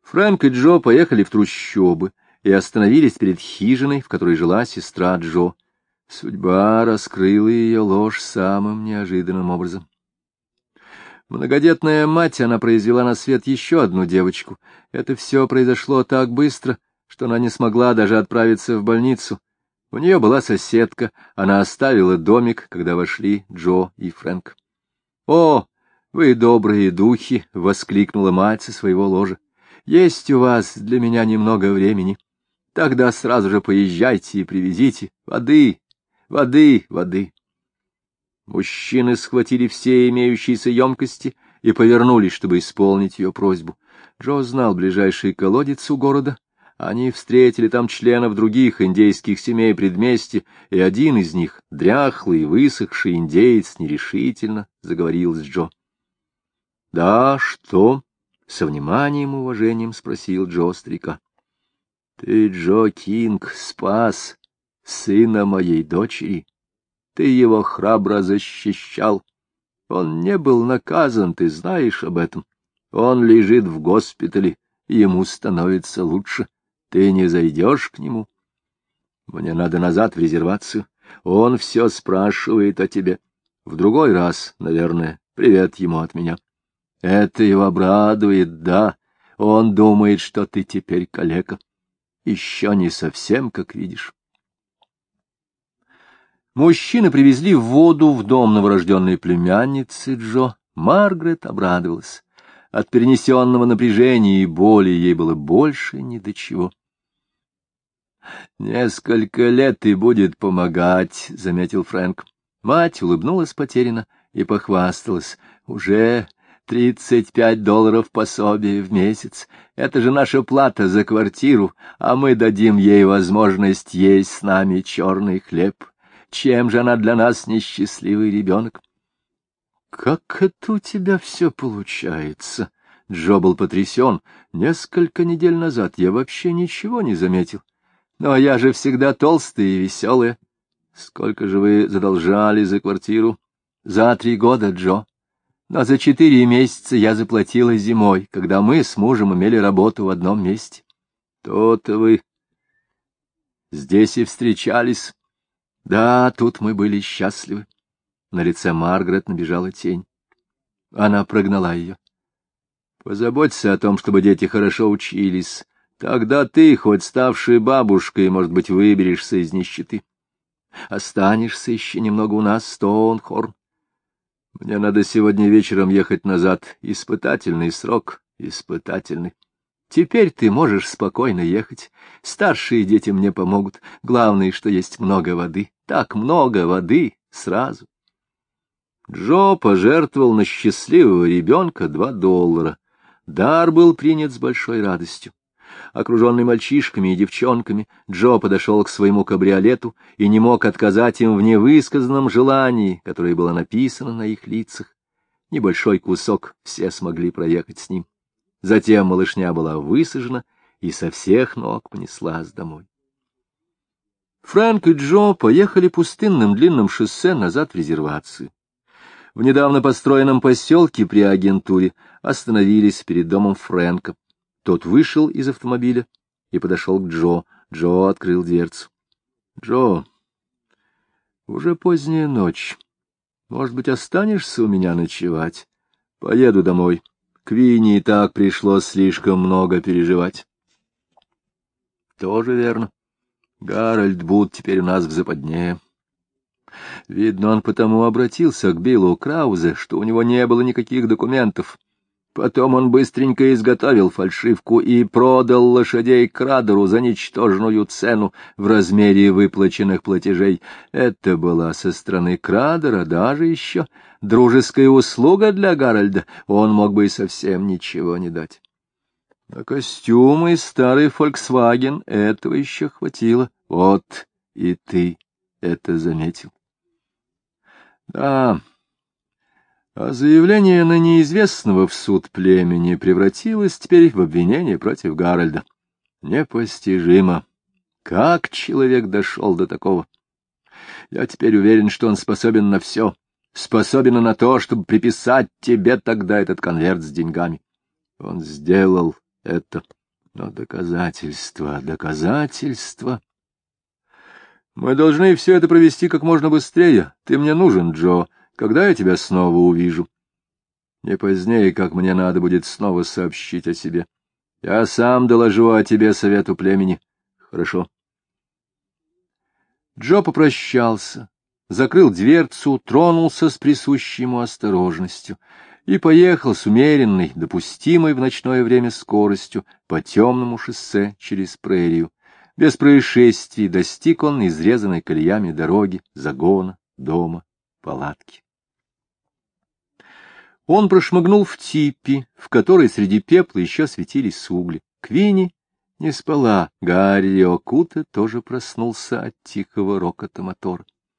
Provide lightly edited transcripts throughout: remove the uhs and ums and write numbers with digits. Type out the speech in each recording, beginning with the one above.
Фрэнк и Джо поехали в трущобы и остановились перед хижиной, в которой жила сестра Джо. Судьба раскрыла ее ложь самым неожиданным образом. Многодетная мать, она произвела на свет еще одну девочку. Это все произошло так быстро, что она не смогла даже отправиться в больницу. У нее была соседка, она оставила домик, когда вошли Джо и Фрэнк. — О, вы добрые духи! — воскликнула мать со своего ложа. — Есть у вас для меня немного времени. Тогда сразу же поезжайте и привезите воды, воды, воды. Мужчины схватили все имеющиеся емкости и повернулись, чтобы исполнить ее просьбу. Джо знал ближайший колодец у города. Они встретили там членов других индейских семей предместья, и один из них, дряхлый, высохший индеец, нерешительно заговорил с Джо. — Да, что? — со вниманием и уважением спросил Джо старика. — Ты, Джо Кинг, спас сына моей дочери. Ты его храбро защищал. Он не был наказан, ты знаешь об этом. Он лежит в госпитале, и ему становится лучше. Ты не зайдешь к нему? Мне надо назад в резервацию. Он все спрашивает о тебе. В другой раз, наверное, привет ему от меня. Это его обрадует, да. Он думает, что ты теперь калека. Еще не совсем, как видишь. Мужчины привезли воду в дом новорожденной племянницы Джо. Маргарет обрадовалась. От перенесенного напряжения и боли ей было больше ни до чего. — Несколько лет и будет помогать, — заметил Фрэнк. Мать улыбнулась потерянно и похвасталась. — Уже $35 пособие в месяц. Это же наша плата за квартиру, а мы дадим ей возможность есть с нами черный хлеб. Чем же она для нас несчастливый ребенок? — Как это у тебя все получается? Джо был потрясен. Несколько недель назад я вообще ничего не заметил. Но я же всегда толстая и веселая. Сколько же вы задолжали за квартиру? За 3 года, Джо. Но за 4 месяца я заплатила зимой, когда мы с мужем имели работу в одном месте. То-то вы здесь и встречались. Да, тут мы были счастливы. На лице Маргарет набежала тень. Она прогнала ее. Позаботься о том, чтобы дети хорошо учились. Тогда ты, хоть ставшая бабушкой, может быть, выберешься из нищеты. Останешься еще немного у нас, Стоунхорн. Мне надо сегодня вечером ехать назад. Испытательный срок, испытательный. Теперь ты можешь спокойно ехать. Старшие дети мне помогут. Главное, что есть много воды. Так много воды сразу. Джо пожертвовал на счастливого ребенка $2. Дар был принят с большой радостью. Окруженный мальчишками и девчонками, Джо подошел к своему кабриолету и не мог отказать им в невысказанном желании, которое было написано на их лицах. Небольшой кусок все смогли проехать с ним. Затем малышня была высажена и со всех ног понеслась домой. Фрэнк и Джо поехали пустынным длинным шоссе назад в резервацию. В недавно построенном поселке при агентуре остановились перед домом Фрэнка. Тот вышел из автомобиля и подошел к Джо. Джо открыл дверцу. — Джо, уже поздняя ночь. Может быть, останешься у меня ночевать? Поеду домой. Квинни и так пришлось слишком много переживать. — Тоже верно. Гарольд Бут теперь у нас в западне. Видно, он потому обратился к Биллу Краузе, что у него не было никаких документов. Потом он быстренько изготовил фальшивку и продал лошадей Крадеру за ничтожную цену в размере выплаченных платежей. Это была со стороны Крадера даже еще дружеская услуга для Гарольда. Он мог бы и совсем ничего не дать. На костюмы и старый Volkswagen этого еще хватило. Вот и ты это заметил. Да, а заявление на неизвестного в суд племени превратилось теперь в обвинение против Гарольда. Непостижимо. Как человек дошел до такого? Я теперь уверен, что он способен на все. Способен на то, чтобы приписать тебе тогда этот конверт с деньгами. Он сделал это. Но доказательства, доказательства. Мы должны все это провести как можно быстрее. Ты мне нужен, Джо. Когда я тебя снова увижу? Не позднее, как мне надо будет снова сообщить о себе. Я сам доложу о тебе совету племени. Хорошо. Джо попрощался, закрыл дверцу, тронулся с присущей ему осторожностью и поехал с умеренной, допустимой в ночное время скоростью по темному шоссе через прерию. Без происшествий достиг он изрезанной колеями дороги, загона, дома, палатки. Он прошмыгнул в типи, в которой среди пепла еще светились угли. Квинни не спала, Гарри Окута тоже проснулся от тихого рокота мотора.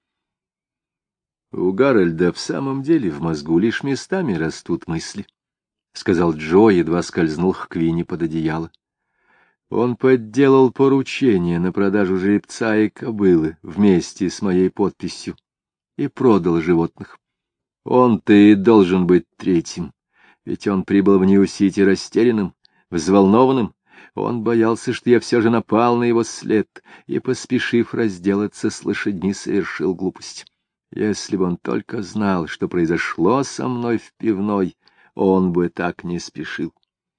У Гарольда в самом деле в мозгу лишь местами растут мысли, — сказал Джо, едва скользнул к Квинни под одеяло. Он подделал поручение на продажу жеребца и кобылы вместе с моей подписью и продал животных. Он-то и должен быть третьим, ведь он прибыл в Нью-Сити растерянным, взволнованным. Он боялся, что я все же напал на его след и, поспешив разделаться с лошадьми, совершил глупость. Если бы он только знал, что произошло со мной в пивной, он бы так не спешил.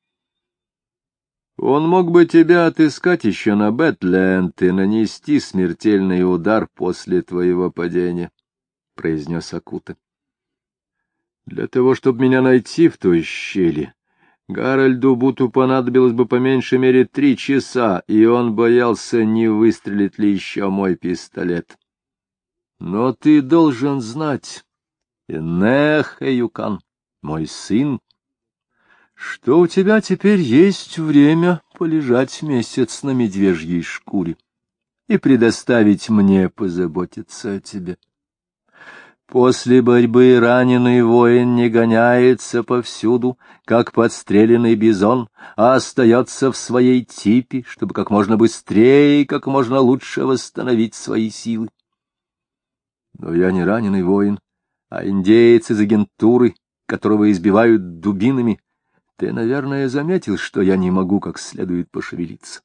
Он мог бы тебя отыскать еще на Бэтленд и нанести смертельный удар после твоего падения, — произнес Окута. Для того, чтобы меня найти в той щели, Гарольду Буту понадобилось бы по меньшей мере 3 часа, и он боялся, не выстрелит ли еще мой пистолет. Но ты должен знать, Инех-Эюкан, мой сын, что у тебя теперь есть время полежать месяц на медвежьей шкуре и предоставить мне позаботиться о тебе. После борьбы раненый воин не гоняется повсюду, как подстреленный бизон, а остается в своей типе, чтобы как можно быстрее и как можно лучше восстановить свои силы. Но я не раненый воин, а индеец из агентуры, которого избивают дубинами. Ты, наверное, заметил, что я не могу как следует пошевелиться.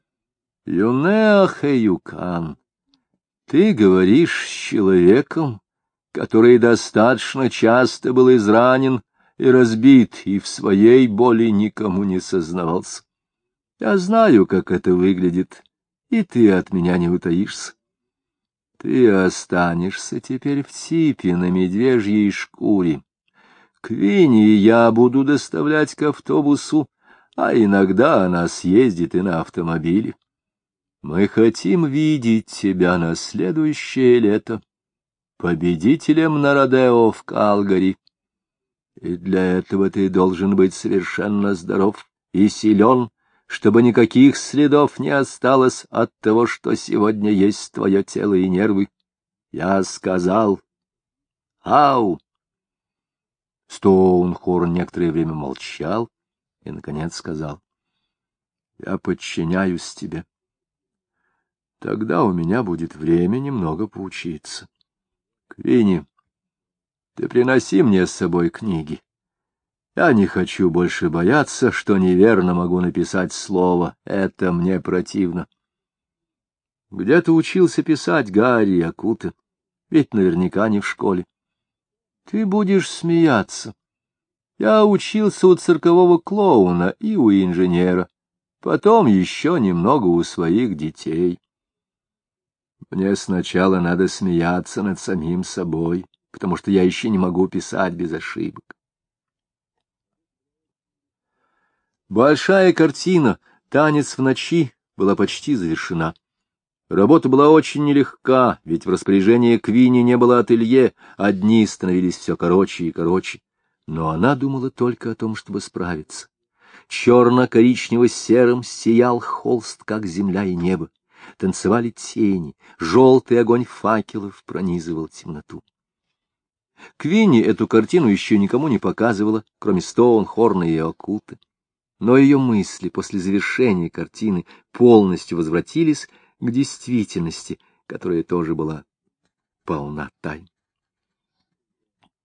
Юнеах-Эюкан, ты говоришь с человеком, который достаточно часто был изранен и разбит, и в своей боли никому не сознавался. Я знаю, как это выглядит, и ты от меня не утаишься. Ты останешься теперь в типе на медвежьей шкуре. Квинни я буду доставлять к автобусу, а иногда она съездит и на автомобиле. Мы хотим видеть тебя на следующее лето победителем на Родео в Калгари. И для этого ты должен быть совершенно здоров и силен, чтобы никаких следов не осталось от того, что сегодня есть твое тело и нервы. Я сказал: «Ау!» Стоунхорн некоторое время молчал и, наконец, сказал: «Я подчиняюсь тебе. Тогда у меня будет время немного поучиться. Квинни, ты приноси мне с собой книги. Я не хочу больше бояться, что неверно могу написать слово. Это мне противно. Где ты учился писать, Гарри Окута? Ведь наверняка не в школе. Ты будешь смеяться. Я учился у циркового клоуна и у инженера. Потом еще немного у своих детей. Мне сначала надо смеяться над самим собой, потому что я еще не могу писать без ошибок. Большая картина «Танец в ночи» была почти завершена. Работа была очень нелегка, ведь в распоряжении Квинни не было ателье, а дни становились все короче и короче. Но она думала только о том, чтобы справиться. Черно-коричнево-серым сиял холст, как земля и небо. Танцевали тени, желтый огонь факелов пронизывал темноту. Квинни эту картину еще никому не показывала, кроме Стоунхорна и Окуты. Но ее мысли после завершения картины полностью возвратились к действительности, которая тоже была полна тайн.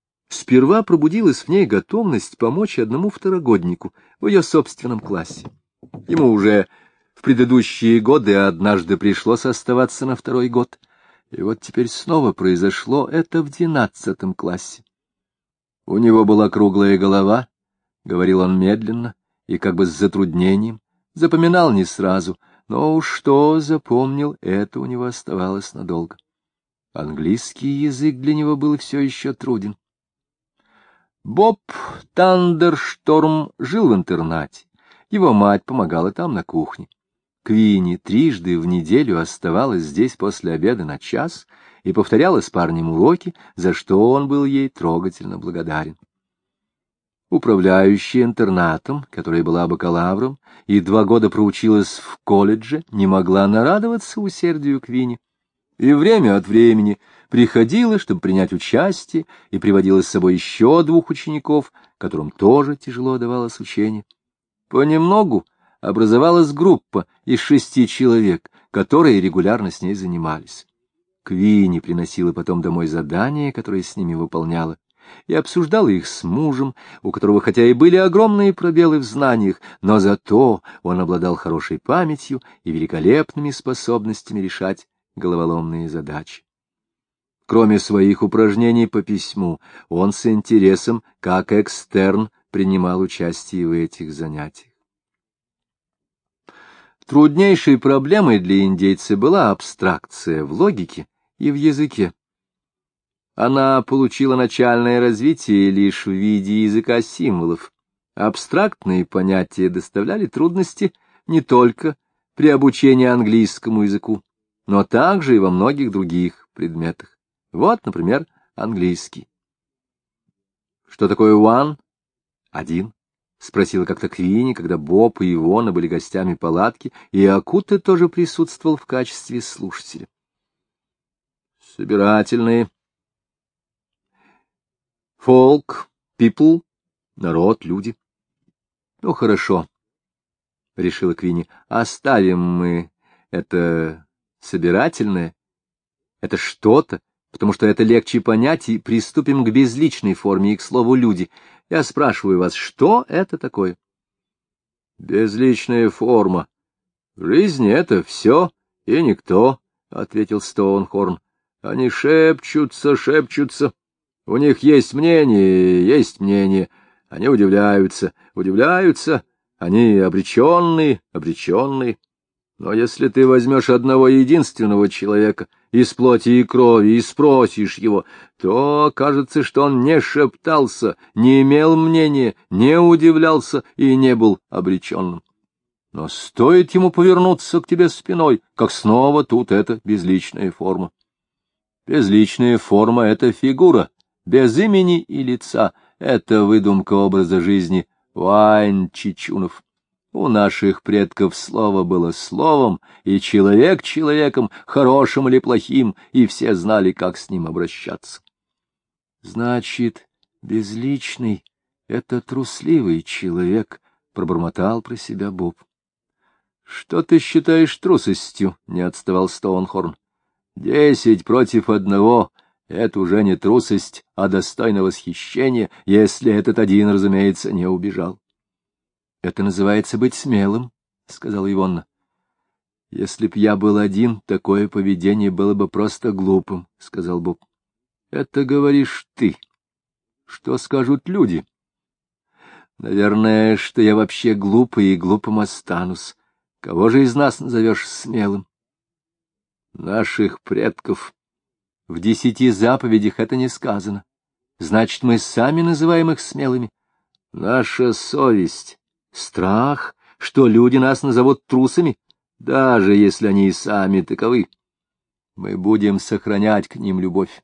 Сперва пробудилась в ней готовность помочь одному второгоднику в ее собственном классе. Ему уже в предыдущие годы однажды пришлось оставаться на второй год. И вот теперь снова произошло это в 12 классе. У него была круглая голова, говорил он медленно и как бы с затруднением, запоминал не сразу, но уж что запомнил, это у него оставалось надолго. Английский язык для него был все еще труден. Боб Тандершторм жил в интернате. Его мать помогала там на кухне. Квинни трижды в неделю оставалась здесь после обеда на час и повторяла с парнем уроки, за что он был ей трогательно благодарен. Управляющая интернатом, которая была бакалавром и 2 года проучилась в колледже, не могла нарадоваться усердию Квинни, и время от времени приходила, чтобы принять участие, и приводила с собой еще 2 учеников, которым тоже тяжело давалось учение. Понемногу образовалась группа из 6 человек, которые регулярно с ней занимались. Квинни приносила потом домой задания, которые с ними выполняла, и обсуждала их с мужем, у которого хотя и были огромные пробелы в знаниях, но зато он обладал хорошей памятью и великолепными способностями решать головоломные задачи. Кроме своих упражнений по письму, он с интересом, как экстерн, принимал участие в этих занятиях. Труднейшей проблемой для индейца была абстракция в логике и в языке. Она получила начальное развитие лишь в виде языка символов. Абстрактные понятия доставляли трудности не только при обучении английскому языку, но также и во многих других предметах. Вот, например, английский. Что такое one? Один. — спросила как-то Квинни, когда Боб и Ивона были гостями палатки, и Акута тоже присутствовал в качестве слушателя. Собирательные. Folk, people, народ, люди. Ну, хорошо, — решила Квинни, — оставим мы это собирательное, это что-то, потому что это легче понять, и приступим к безличной форме и к слову «люди». Я спрашиваю вас, что это такое? Безличная форма. Жизнь — это все и никто, — ответил Стоунхорн. Они шепчутся, шепчутся. У них есть мнение. Они удивляются, они обреченные. Но если ты возьмешь одного единственного человека из плоти и крови и спросишь его, то окажется, что он не шептался, не имел мнения, не удивлялся и не был обреченным. Но стоит ему повернуться к тебе спиной, как снова тут эта безличная форма. Безличная форма — это фигура, без имени и лица, это выдумка образа жизни Вайн-Чичунов. У наших предков слово было словом, и человек человеком, хорошим или плохим, и все знали, как с ним обращаться. Значит, безличный — это трусливый человек, — пробормотал про себя Боб. — Что ты считаешь трусостью? — не отставал Стоунхорн. 10 против 1 — это уже не трусость, а достойно восхищения, если этот один, разумеется, не убежал. — Это называется быть смелым, — сказала Ивонна. — Если б я был один, такое поведение было бы просто глупым, — сказал Боб. — Это говоришь ты. Что скажут люди? — Наверное, что я вообще глупый и глупым останусь. Кого же из нас назовешь смелым? — Наших предков. В 10 заповедях это не сказано. Значит, мы сами называем их смелыми. Наша совесть. Страх, что люди нас назовут трусами, даже если они и сами таковы. Мы будем сохранять к ним любовь.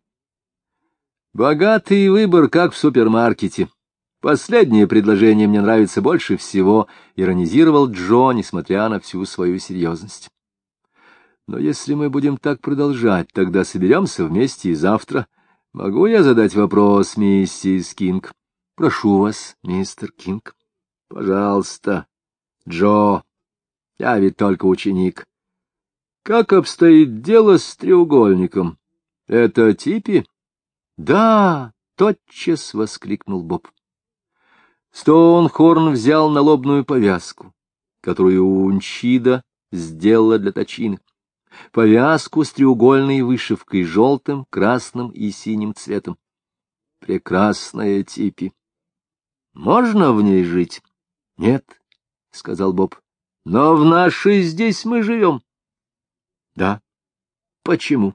Богатый выбор, как в супермаркете. Последнее предложение мне нравится больше всего, — иронизировал Джо, несмотря на всю свою серьезность. Но если мы будем так продолжать, тогда соберемся вместе и завтра. Могу я задать вопрос, миссис Кинг? Прошу вас, мистер Кинг. Пожалуйста, Джо, я ведь только ученик. Как обстоит дело с треугольником? Это Типи? Да, тотчас воскликнул Боб. Стоунхорн взял налобную повязку, которую Унчида сделала для Тачины, повязку с треугольной вышивкой желтым, красным и синим цветом. Прекрасная типи. Можно в ней жить? — Нет, — сказал Боб. — Но в нашей здесь мы живем. — Да. — Почему?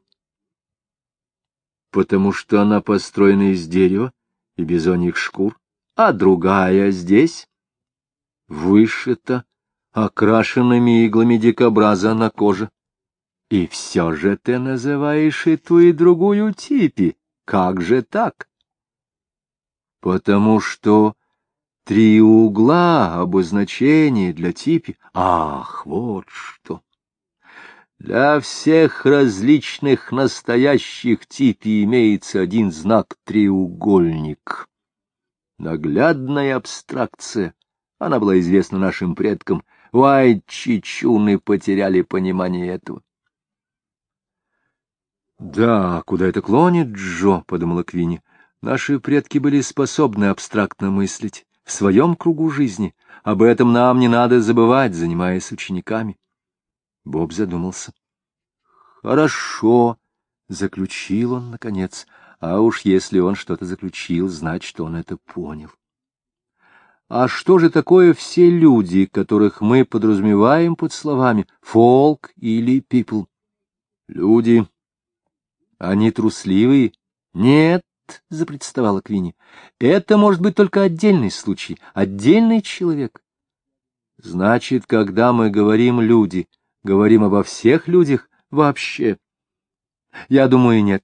— Потому что она построена из дерева и бизоньих шкур, а другая здесь вышита окрашенными иглами дикобраза на коже. И все же ты называешь и ту, и другую типи. Как же так? — Потому что три угла — обозначение для типи. Ах, вот что! Для всех различных настоящих типи имеется один знак — треугольник. Наглядная абстракция. Она была известна нашим предкам. Уайт-чичуны потеряли понимание этого. «Да, куда это клонит, Джо?» — подумала Квинни. «Наши предки были способны абстрактно мыслить в своем кругу жизни. Об этом нам не надо забывать, занимаясь учениками». Боб задумался. «Хорошо», — заключил он, наконец. А уж если он что-то заключил, значит, он это понял. «А что же такое все люди, которых мы подразумеваем под словами «folk» или «people»?» «Люди. Они трусливые?» «Нет», — запротестовала Квинни. «Это может быть только отдельный случай, отдельный человек». «Значит, когда мы говорим «люди», говорим обо всех людях вообще?» «Я думаю, нет».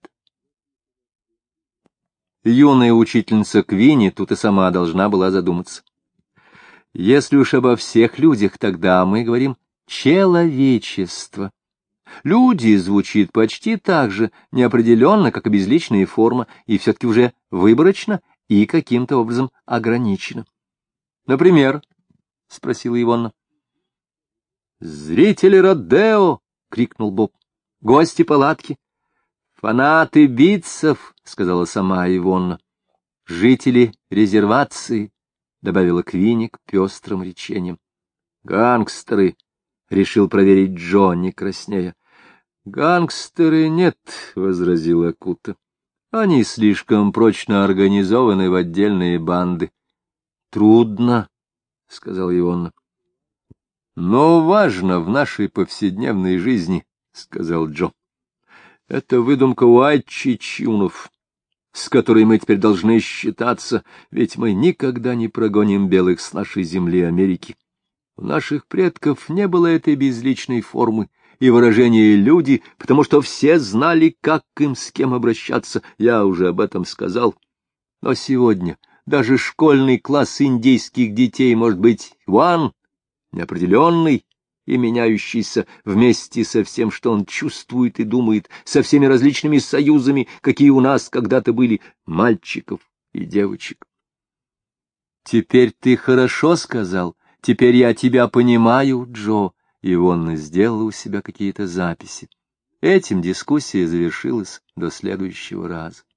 Юная учительница Квинни тут и сама должна была задуматься. Если уж обо всех людях, тогда мы говорим «человечество». «Люди» звучит почти так же неопределенно, как и безличная форма, и все-таки уже выборочно и каким-то образом ограничено. «Например?» — спросила Ивонна. «Зрители Родео!» — крикнул Боб. «Гости палатки!» «Фанаты битцев!» — сказала сама Ивонна. «Жители резервации!» — добавила Квинни к пестрым речениям. «Гангстеры!» — решил проверить Джо, не краснея. «Гангстеры нет», — возразила Кута. «Они слишком прочно организованы в отдельные банды». «Трудно», — сказал Ивонна. «Но важно в нашей повседневной жизни», — сказал Джо. «Это выдумка уайт-чичунов, с которой мы теперь должны считаться, ведь мы никогда не прогоним белых с нашей земли Америки. У наших предков не было этой безличной формы и выражения «люди», потому что все знали, как им с кем обращаться, я уже об этом сказал. Но сегодня даже школьный класс индейских детей может быть «one», неопределенный и меняющийся вместе со всем, что он чувствует и думает, со всеми различными союзами, какие у нас когда-то были, мальчиков и девочек. «Теперь ты хорошо сказал, теперь я тебя понимаю, Джо», и Ивонна сделала у себя какие-то записи. Этим дискуссия завершилась до следующего раза.